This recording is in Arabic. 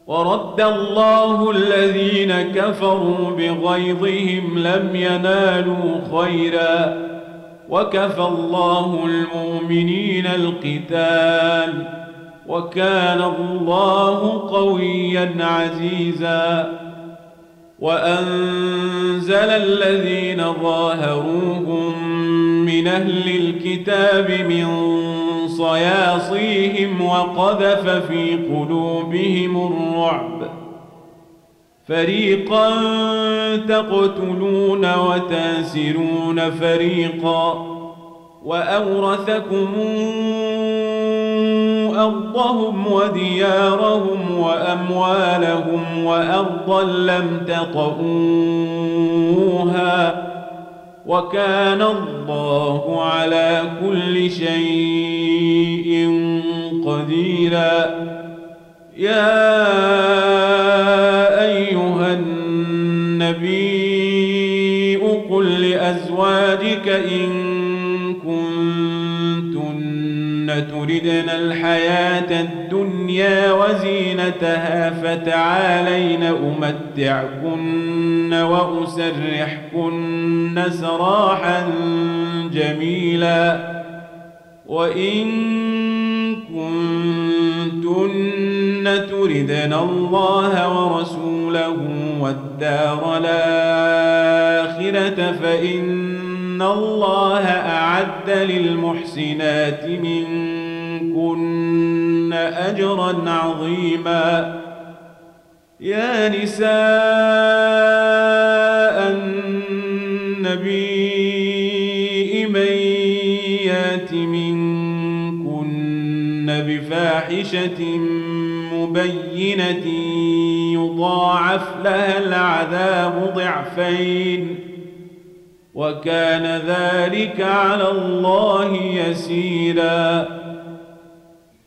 ورد الله الذين كفروا بغيظهم لم ينالوا خيرا وكفى الله المؤمنين القتال وكان الله قويا عزيزا وأنزل الذين ظاهروهم من أهل الكتاب من صياصيهم وقذف في قلوبهم الرعب فريقا تقتلون وتاسرون فريقا وأورثكم أرضهم وديارهم وأموالهم وأرضا لم تطئوها وكان الله على كل شيء قديرا يا أيها النبي قل لأزواجك إن كنتن تردن الحياة الدنيا وزينتها فتعالين أمتعكن وأسرحكن سراحا جميلا وإن كنتن تردن الله ورسوله والدار الآخرة فإن الله أعد للمحسنات منكن أجرا عظيما يا نساء النبي من يات منكن بفاحشة مبينة يضاعف لها العذاب ضعفين وكان ذلك على الله يسيرا